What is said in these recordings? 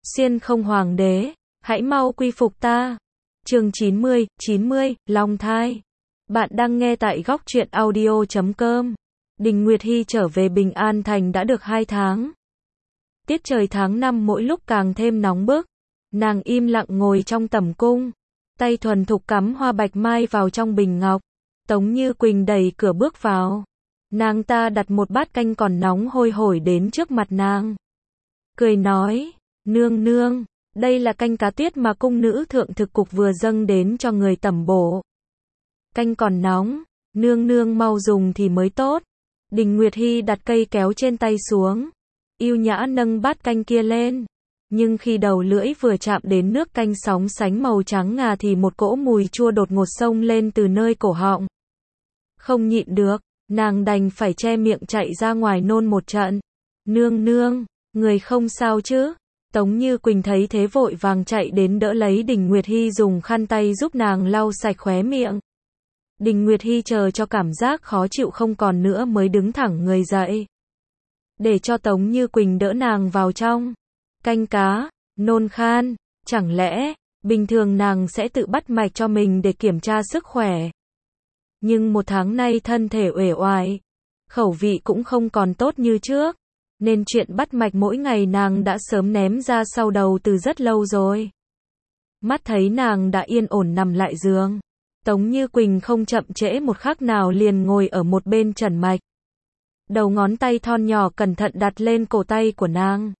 Xiên không hoàng đế, hãy mau quy phục ta. Chương 90, Long thai. Bạn đang nghe tại góc truyện audio.com. Đình Nguyệt Hi trở về Bình An Thành đã được 2 tháng. Tiết trời tháng 5 mỗi lúc càng thêm nóng bức. Nàng im lặng ngồi trong tẩm cung, tay thuần thục cắm hoa bạch mai vào trong bình ngọc. Tống Như Quỳnh đẩy cửa bước vào. Nàng ta đặt một bát canh còn nóng hôi hổi đến trước mặt nàng. Cười nói, nương nương, đây là canh cá tiết mà cung nữ thượng thực cục vừa dâng đến cho người tẩm bổ. Canh còn nóng, nương nương mau dùng thì mới tốt. Đình Nguyệt Hi đặt cây kéo trên tay xuống, yêu nhã nâng bát canh kia lên. Nhưng khi đầu lưỡi vừa chạm đến nước canh sóng sánh màu trắng ngà thì một cỗ mùi chua đột ngột xông lên từ nơi cổ họng. Không nhịn được, nàng đành phải che miệng chạy ra ngoài nôn một trận. Nương nương, người không sao chứ? Tống Như Quỳnh thấy thế vội vàng chạy đến đỡ lấy Đình Nguyệt Hi dùng khăn tay giúp nàng lau sạch khóe miệng. Đình Nguyệt Hi chờ cho cảm giác khó chịu không còn nữa mới đứng thẳng người dậy. Để cho Tống Như Quỳnh đỡ nàng vào trong. Canh cá, nôn khan, chẳng lẽ, bình thường nàng sẽ tự bắt mạch cho mình để kiểm tra sức khỏe. Nhưng 1 tháng nay thân thể uể oải, khẩu vị cũng không còn tốt như trước, nên chuyện bắt mạch mỗi ngày nàng đã sớm ném ra sau đầu từ rất lâu rồi. Mắt thấy nàng đã yên ổn nằm lại giường, Tống Như Quỳnh không chậm trễ một khắc nào liền ngồi ở một bên trần mạch. Đầu ngón tay thon nhỏ cẩn thận đặt lên cổ tay của nàng.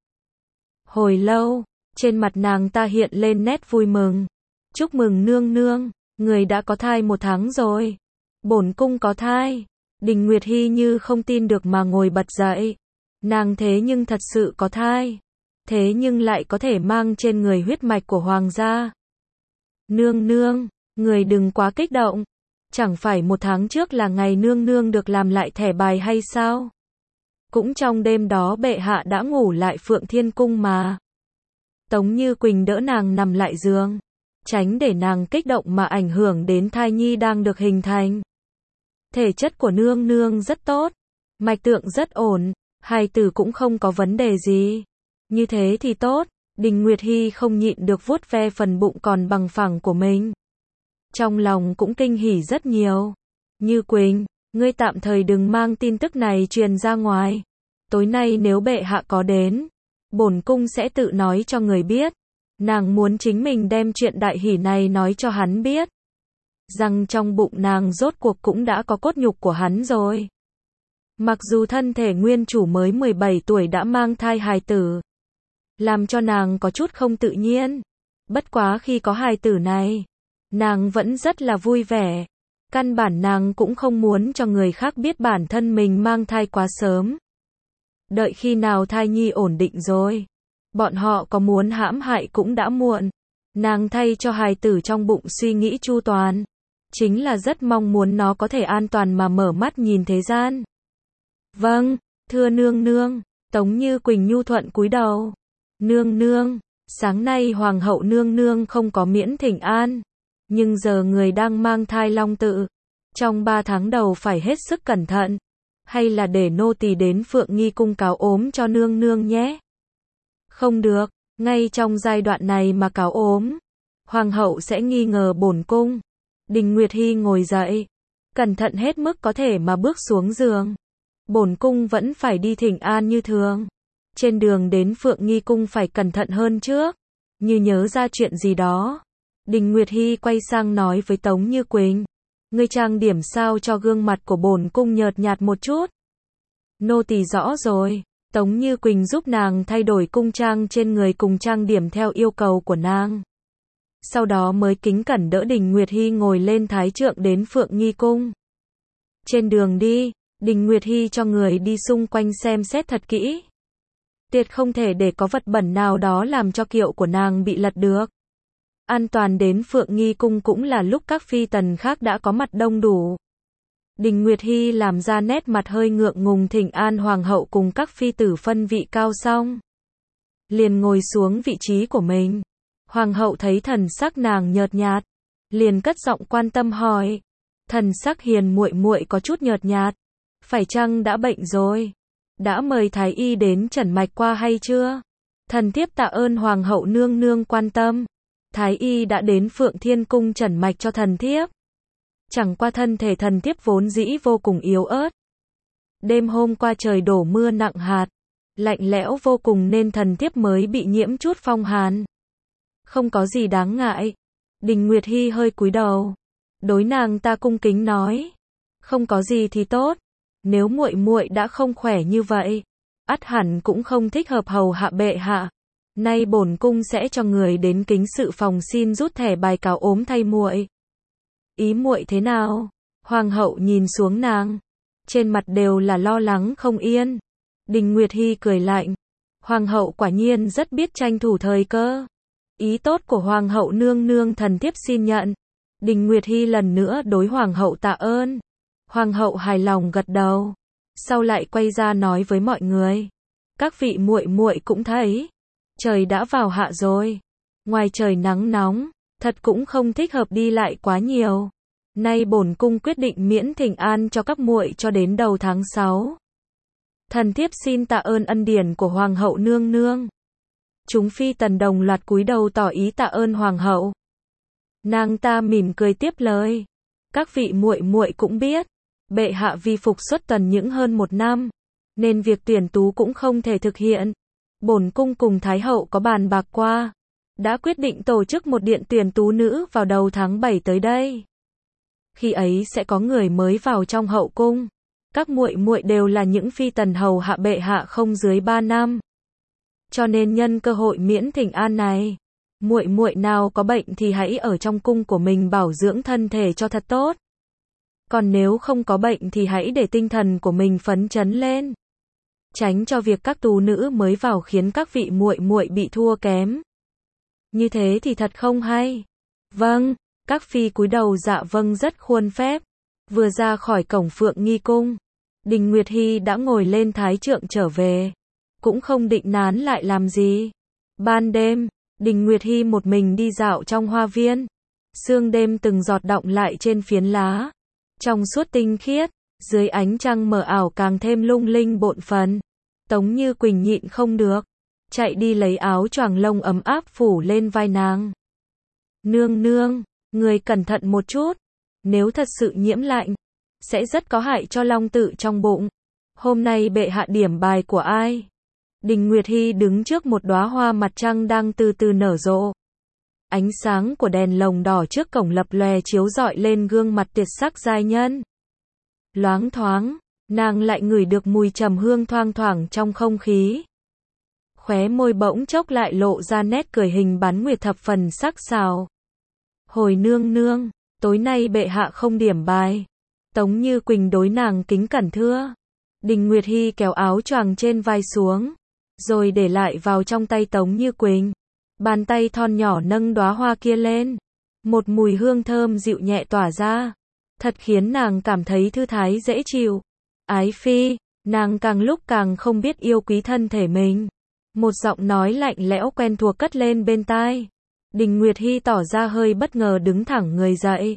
Hồi lâu, trên mặt nàng ta hiện lên nét vui mừng. Chúc mừng nương nương, người đã có thai 1 tháng rồi. Bổn cung có thai. Đình Nguyệt Hi như không tin được mà ngồi bật dậy. Nàng thế nhưng thật sự có thai. Thế nhưng lại có thể mang trên người huyết mạch của hoàng gia. Nương nương, người đừng quá kích động. Chẳng phải 1 tháng trước là ngày nương nương được làm lại thẻ bài hay sao? Cũng trong đêm đó bệ hạ đã ngủ lại Phượng Thiên Cung mà. Tống Như Quỳnh đỡ nàng nằm lại giường, tránh để nàng kích động mà ảnh hưởng đến thai nhi đang được hình thành. Thể chất của nương nương rất tốt, mạch tượng rất ổn, hài tử cũng không có vấn đề gì. Như thế thì tốt. Đình Nguyệt Hi không nhịn được vuốt ve phần bụng còn bằng phẳng của mình. Trong lòng cũng kinh hỉ rất nhiều. Như Quỳnh, ngươi tạm thời đừng mang tin tức này truyền ra ngoài. Tối nay nếu bệ hạ có đến, bổn cung sẽ tự nói cho người biết. Nàng muốn chính mình đem chuyện đại hỷ này nói cho hắn biết. Rằng trong bụng nàng rốt cuộc cũng đã có cốt nhục của hắn rồi. Mặc dù thân thể nguyên chủ mới 17 tuổi đã mang thai hài tử, làm cho nàng có chút không tự nhiên. Bất quá khi có hài tử này, nàng vẫn rất là vui vẻ. Căn bản nàng cũng không muốn cho người khác biết bản thân mình mang thai quá sớm. Đợi khi nào thai nhi ổn định rồi, bọn họ có muốn hãm hại cũng đã muộn. Nàng thay cho hài tử trong bụng suy nghĩ chu toàn, chính là rất mong muốn nó có thể an toàn mà mở mắt nhìn thế gian. Vâng, thưa nương nương. Tống Như Quỳnh nhu thuận cúi đầu. Nương nương, sáng nay hoàng hậu nương nương không có miễn thỉnh an, nhưng giờ người đang mang thai long tự, trong 3 tháng đầu phải hết sức cẩn thận, hay là để nô tỳ đến Phượng Nghi cung cáo ốm cho nương nương nhé. Không được, ngay trong giai đoạn này mà cáo ốm, hoàng hậu sẽ nghi ngờ bổn cung. Đình Nguyệt Hi ngồi dậy, cẩn thận hết mức có thể mà bước xuống giường. Bổn cung vẫn phải đi thỉnh an như thường. Trên đường đến Phượng Nghi cung phải cẩn thận hơn trước. Như nhớ ra chuyện gì đó, Đình Nguyệt Hi quay sang nói với Tống Như Quỳnh, ngươi trang điểm sao cho gương mặt của bổn cung nhợt nhạt một chút. Nô tỳ rõ rồi. Tống Như Quỳnh giúp nàng thay đổi cung trang trên người cùng trang điểm theo yêu cầu của nàng. Sau đó mới kính cẩn đỡ Đình Nguyệt Hi ngồi lên thái trượng đến Phượng Nghi cung. Trên đường đi, Đình Nguyệt Hi cho người đi xung quanh xem xét thật kỹ. Tuyệt không thể để có vật bẩn nào đó làm cho kiệu của nàng bị lật được. An toàn đến Phượng Nghi cung cũng là lúc các phi tần khác đã có mặt đông đủ. Đình Nguyệt Hi làm ra nét mặt hơi ngượng ngùng thỉnh an hoàng hậu cùng các phi tử phân vị cao xong, liền ngồi xuống vị trí của mình. Hoàng hậu thấy thần sắc nàng nhợt nhạt, liền cất giọng quan tâm hỏi. Thần sắc hiền muội muội có chút nhợt nhạt, phải chăng đã bệnh rồi? Đã mời thái y đến trần mạch qua hay chưa? Thần thiếp tạ ơn hoàng hậu nương nương quan tâm. Thái y đã đến Phượng Thiên Cung trần mạch cho thần thiếp. Chẳng qua thân thể thần thiếp vốn dĩ vô cùng yếu ớt. Đêm hôm qua trời đổ mưa nặng hạt, lạnh lẽo vô cùng nên thần thiếp mới bị nhiễm chút phong hàn. Không có gì đáng ngại. Đình Nguyệt Hi hơi cúi đầu, đối nàng ta cung kính nói, không có gì thì tốt, nếu muội muội đã không khỏe như vậy, ắt hẳn cũng không thích hợp hầu hạ bệ hạ. Nay bổn cung sẽ cho người đến kính sự phòng xin rút thẻ bài cáo ốm thay muội. Ý muội thế nào? Hoàng hậu nhìn xuống nàng, trên mặt đều là lo lắng không yên. Đình Nguyệt Hi cười lạnh, hoàng hậu quả nhiên rất biết tranh thủ thời cơ. Ý tốt của hoàng hậu nương nương thần thiếp xin nhận. Đình Nguyệt Hi lần nữa đối hoàng hậu tạ ơn. Hoàng hậu hài lòng gật đầu, sau lại quay ra nói với mọi người, các vị muội muội cũng thấy, trời đã vào hạ rồi, ngoài trời nắng nóng, thật cũng không thích hợp đi lại quá nhiều. Nay bổn cung quyết định miễn thỉnh an cho các muội cho đến đầu tháng 6. Thần thiếp xin tạ ơn ân điển của hoàng hậu nương nương. Chúng phi tần đồng loạt cúi đầu tỏ ý tạ ơn hoàng hậu. Nàng ta mỉm cười tiếp lời, các vị muội muội cũng biết, bệ hạ vì phục xuất tần những hơn 1 năm, nên việc tuyển tú cũng không thể thực hiện. Bổn cung cùng thái hậu có bàn bạc qua, đã quyết định tổ chức một điện tuyển tú nữ vào đầu tháng 7 tới đây. Khi ấy sẽ có người mới vào trong hậu cung. Các muội muội đều là những phi tần hầu hạ bệ hạ không dưới 3 năm. Cho nên nhân cơ hội miễn thỉnh an này, muội muội nào có bệnh thì hãy ở trong cung của mình bảo dưỡng thân thể cho thật tốt. Còn nếu không có bệnh thì hãy để tinh thần của mình phấn chấn lên, tránh cho việc các tú nữ mới vào khiến các vị muội muội bị thua kém. Như thế thì thật không hay. Vâng, các phi cúi đầu dạ vâng rất khuôn phép. Vừa ra khỏi cổng Phượng Nghi cung, Đình Nguyệt Hi đã ngồi lên thái trượng trở về, cũng không định nán lại làm gì. Ban đêm, Đình Nguyệt Hi một mình đi dạo trong hoa viên. Sương đêm từng giọt đọng lại trên phiến lá, trong suốt tinh khiết, dưới ánh trăng mờ ảo càng thêm lung linh bộn phấn. Tống Như Quỳnh nhịn không được, chạy đi lấy áo choàng lông ấm áp phủ lên vai nàng. Nương nương, người cẩn thận một chút, nếu thật sự nhiễm lạnh, sẽ rất có hại cho long tự trong bụng. Hôm nay bệ hạ điểm bài của ai? Đình Nguyệt Hi đứng trước một đóa hoa mặt trăng đang từ từ nở rộ. Ánh sáng của đèn lồng đỏ trước cổng lập lòe chiếu rọi lên gương mặt tuyệt sắc giai nhân. Loáng thoáng, nàng lại ngửi được mùi trầm hương thoang thoảng trong không khí. Khóe môi bỗng chốc lại lộ ra nét cười hình bán nguyệt thập phần sắc sảo. Hồi nương nương, tối nay bệ hạ không điểm bài. Tống Như Quỳnh đối nàng kính cẩn thưa. Đình Nguyệt Hi kéo áo choàng trên vai xuống, rồi để lại vào trong tay Tống Như Quỳnh. Bàn tay thon nhỏ nâng đóa hoa kia lên. Một mùi hương thơm dịu nhẹ tỏa ra, thật khiến nàng cảm thấy thư thái dễ chịu. Ái phi, nàng càng lúc càng không biết yêu quý thân thể mình. Một giọng nói lạnh lẽo quen thuộc cất lên bên tai. Đình Nguyệt Hi tỏ ra hơi bất ngờ đứng thẳng người dậy.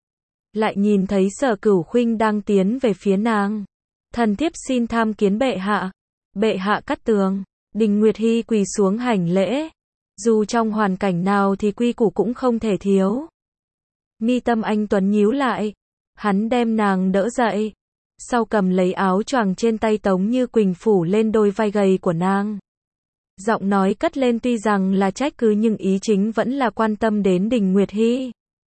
Lại nhìn thấy Sở Cửu Khuynh đang tiến về phía nàng. Thần thiếp xin tham kiến bệ hạ. Bệ hạ cắt tường. Đình Nguyệt Hi quỳ xuống hành lễ. Dù trong hoàn cảnh nào thì quy củ cũng không thể thiếu. Mi tâm anh tuấn nhíu lại. Hắn đem nàng đỡ dậy. Sau cầm lấy áo choàng trên tay Tống Như Quỳnh phủ lên đôi vai gầy của nàng. Giọng nói cất lên tuy rằng là trách cứ nhưng ý chính vẫn là quan tâm đến Đình Nguyệt Hi.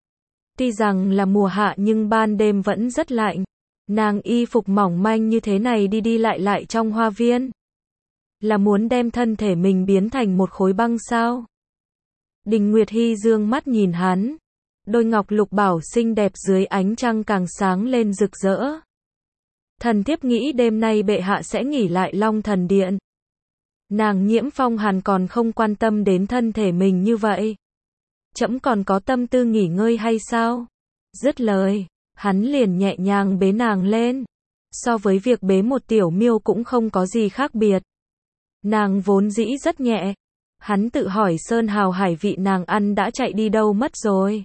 Tuy rằng là mùa hạ nhưng ban đêm vẫn rất lạnh. Nàng y phục mỏng manh như thế này đi đi lại lại trong hoa viên. Là muốn đem thân thể mình biến thành một khối băng sao? Đình Nguyệt Hi dương mắt nhìn hắn. Đôi ngọc lục bảo xinh đẹp dưới ánh trăng càng sáng lên rực rỡ. Thần thiếp nghĩ đêm nay bệ hạ sẽ nghỉ lại Long Thần Điện. Nàng nhiễm phong hàn còn không quan tâm đến thân thể mình như vậy. Trẫm còn có tâm tư nghỉ ngơi hay sao? Dứt lời, hắn liền nhẹ nhàng bế nàng lên. So với việc bế một tiểu miêu cũng không có gì khác biệt. Nàng vốn dĩ rất nhẹ. Hắn tự hỏi sơn hào hải vị nàng ăn đã chạy đi đâu mất rồi.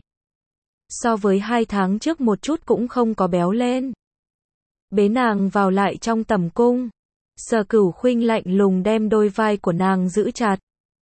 So với 2 tháng trước một chút cũng không có béo lên. Bế nàng vào lại trong tầm cung. Sở Cửu Khuynh lạnh lùng đem đôi vai của nàng giữ chặt.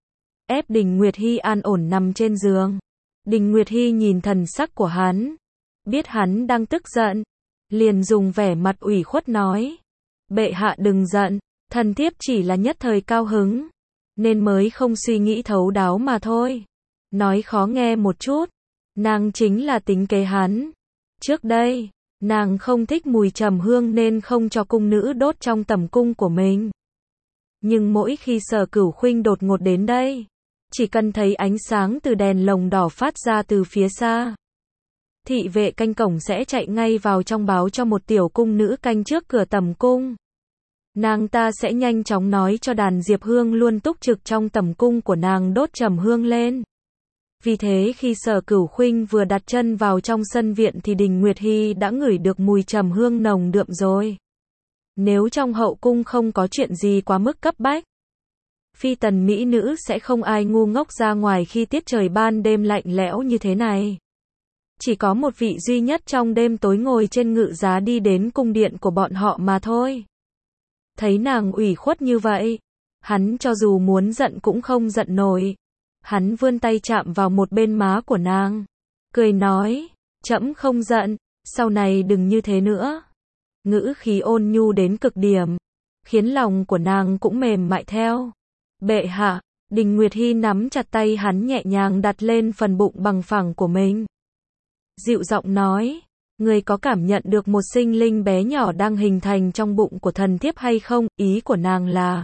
ép Đình Nguyệt Hi an ổn nằm trên giường. Đình Nguyệt Hi nhìn thần sắc của hắn, biết hắn đang tức giận, liền dùng vẻ mặt ủy khuất nói: bệ hạ đừng giận, thần thiếp chỉ là nhất thời cao hứng, nên mới không suy nghĩ thấu đáo mà thôi. Nói khó nghe một chút, nàng chính là tính kế hắn. Trước đây, nàng không thích mùi trầm hương nên không cho cung nữ đốt trong tẩm cung của mình. Nhưng mỗi khi Sở Cửu Khuynh đột ngột đến đây, chỉ cần thấy ánh sáng từ đèn lồng đỏ phát ra từ phía xa, thị vệ canh cổng sẽ chạy ngay vào trong báo cho một tiểu cung nữ canh trước cửa tẩm cung. Nàng ta sẽ nhanh chóng nói cho đàn Diệp Hương luôn túc trực trong tẩm cung của nàng đốt trầm hương lên. Vì thế khi Sở Cửu Khuynh vừa đặt chân vào trong sân viện thì Đình Nguyệt Hi đã ngửi được mùi trầm hương nồng đượm rồi. Nếu trong hậu cung không có chuyện gì quá mức cấp bách, phi tần mỹ nữ sẽ không ai ngu ngốc ra ngoài khi tiết trời ban đêm lạnh lẽo như thế này. Chỉ có một vị duy nhất trong đêm tối ngồi trên ngự giá đi đến cung điện của bọn họ mà thôi. Thấy nàng ủy khuất như vậy, hắn cho dù muốn giận cũng không giận nổi. Hắn vươn tay chạm vào một bên má của nàng, cười nói: trẫm không giận, sau này đừng như thế nữa. Ngữ khí ôn nhu đến cực điểm, khiến lòng của nàng cũng mềm mại theo. Bệ hạ, Đình Nguyệt Hi nắm chặt tay hắn nhẹ nhàng đặt lên phần bụng bằng phẳng của mình. Dịu giọng nói: người có cảm nhận được một sinh linh bé nhỏ đang hình thành trong bụng của thần thiếp hay không? Ý của nàng là...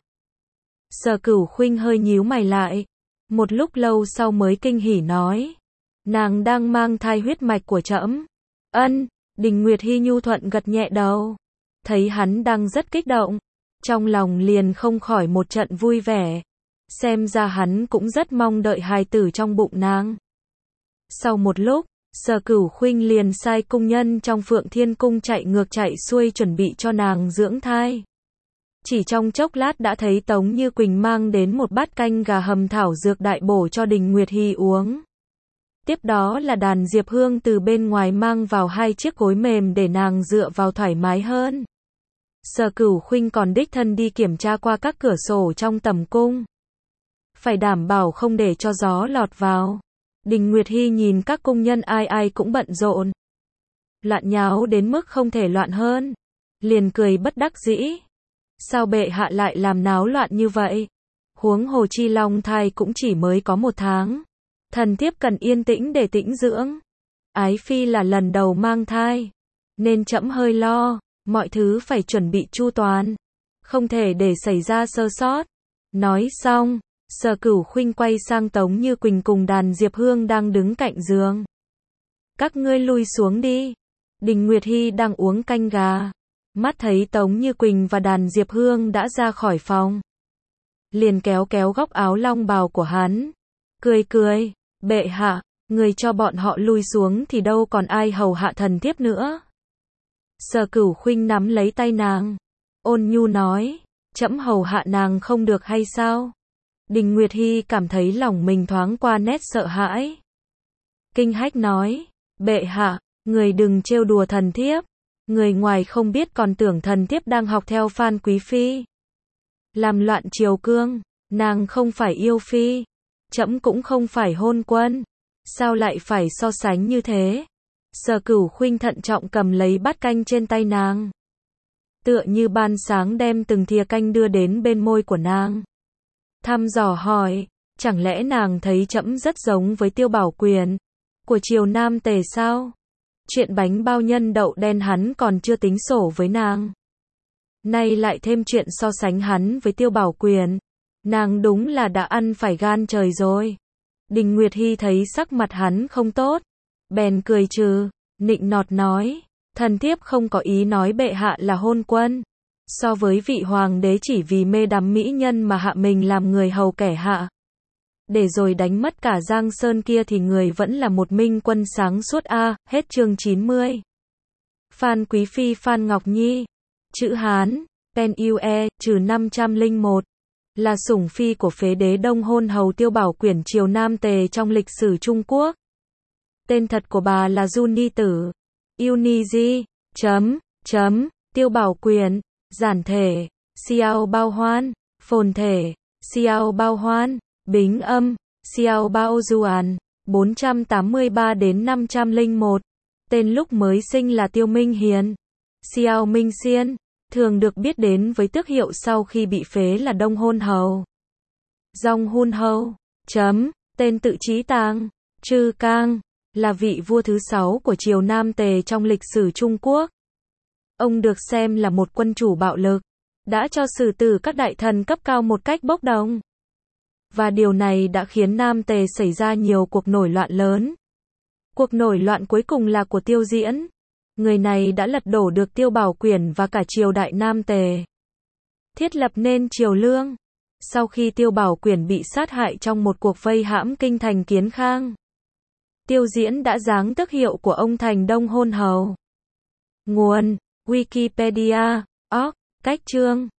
Sở Cửu Khuynh hơi nhíu mày lại, một lúc lâu sau mới kinh hỉ nói: nàng đang mang thai huyết mạch của trẫm. Ân. Đình Nguyệt Hi nhu thuận gật nhẹ đầu. Thấy hắn đang rất kích động, trong lòng liền không khỏi một trận vui vẻ. Xem ra hắn cũng rất mong đợi hài tử trong bụng nàng. Sau một lúc, Sở Cửu Khuynh liền sai cung nhân trong Phượng Thiên Cung chạy ngược chạy xuôi chuẩn bị cho nàng dưỡng thai. Chỉ trong chốc lát đã thấy Tống Như Quỳnh mang đến một bát canh gà hầm thảo dược đại bổ cho Đình Nguyệt Hi uống. Tiếp đó là đàn Diệp Hương từ bên ngoài mang vào 2 chiếc gối mềm để nàng dựa vào thoải mái hơn. Sở Cửu Khuynh còn đích thân đi kiểm tra qua các cửa sổ trong tẩm cung, phải đảm bảo không để cho gió lọt vào. Đình Nguyệt Hi nhìn các cung nhân ai ai cũng bận rộn, loạn nháo đến mức không thể loạn hơn, liền cười bất đắc dĩ. Sao bệ hạ lại làm náo loạn như vậy? Huống hồ chi long thai cũng chỉ mới có 1 tháng. Thần thiếp cần yên tĩnh để tĩnh dưỡng. Ái phi là lần đầu mang thai, nên trẫm hơi lo, mọi thứ phải chuẩn bị chu toàn, không thể để xảy ra sơ sót. Nói xong, Sở Cửu Khuynh quay sang Tống Như Quỳnh cùng đàn Diệp Hương đang đứng cạnh giường. Các ngươi lui xuống đi. Đình Nguyệt Hi đang uống canh gà, mắt thấy Tống Như Quỳnh và đàn Diệp Hương đã ra khỏi phòng, liền kéo kéo góc áo long bào của hắn, cười cười: bệ hạ, người cho bọn họ lui xuống thì đâu còn ai hầu hạ thần thiếp nữa. Sở Cửu Khuynh nắm lấy tay nàng, ôn nhu nói: trẫm hầu hạ nàng không được hay sao? Đình Nguyệt Hi cảm thấy lòng mình thoáng qua nét sợ hãi, kinh hách nói: bệ hạ, người đừng trêu đùa thần thiếp. Người ngoài không biết còn tưởng thần thiếp đang học theo Phan Quý Phi, làm loạn triều cương. Nàng không phải yêu phi, trẫm cũng không phải hôn quân, sao lại phải so sánh như thế? Sở Cửu Khuynh thận trọng cầm lấy bát canh trên tay nàng, tựa như ban sáng đem từng thìa canh đưa đến bên môi của nàng, thăm dò hỏi: chẳng lẽ nàng thấy trẫm rất giống với Tiêu Bảo Quyền của triều Nam Tề sao? Chuyện bánh bao nhân đậu đen hắn còn chưa tính sổ với nàng, nay lại thêm chuyện so sánh hắn với Tiêu Bảo Quyền, nàng đúng là đã ăn phải gan trời rồi. Đình Nguyệt Hi thấy sắc mặt hắn không tốt, bèn cười trừ, nịnh nọt nói: thần thiếp không có ý nói bệ hạ là hôn quân. So với vị hoàng đế chỉ vì mê đắm mỹ nhân mà hạ mình làm người hầu kẻ hạ, để rồi đánh mất cả Giang Sơn kia thì người vẫn là một minh quân sáng suốt a. Hết chương 90. Phan Quý Phi Phan Ngọc Nhi, chữ Hán, Pen UE, -501, là sủng phi của phế đế Đông Hôn hầu Tiêu Bảo Quyển triều Nam Tề trong lịch sử Trung Quốc. Tên thật của bà là Du Ni Tử, Yêu Ni Di, Tiêu Bảo Quyển, giản thể, Xiao Bao Hoan, phồn thể, Xiao Bao Hoan. Bính âm, Xiao Bao Duan, 483 đến 501. Tên lúc mới sinh là Tiêu Minh Hiền. Xiao Minh Xiên, thường được biết đến với tước hiệu sau khi bị phế là Đông Hôn Hầu. Dong Hun Hầu, tên tự Chí Tàng, Trư Cang, là vị vua thứ 6 của triều Nam Tề trong lịch sử Trung Quốc. Ông được xem là một quân chủ bạo lực, đã cho xử tử các đại thần cấp cao một cách bốc đồng. Và điều này đã khiến Nam Tề xảy ra nhiều cuộc nổi loạn lớn. Cuộc nổi loạn cuối cùng là của Tiêu Diễn. Người này đã lật đổ được Tiêu Bảo Quyển và cả triều đại Nam Tề, thiết lập nên triều Lương. Sau khi Tiêu Bảo Quyển bị sát hại trong một cuộc vây hãm kinh thành Kiến Khang, Tiêu Diễn đã giáng tước hiệu của ông thành Đông Hôn Hầu. Nguồn: Wikipedia, cách chương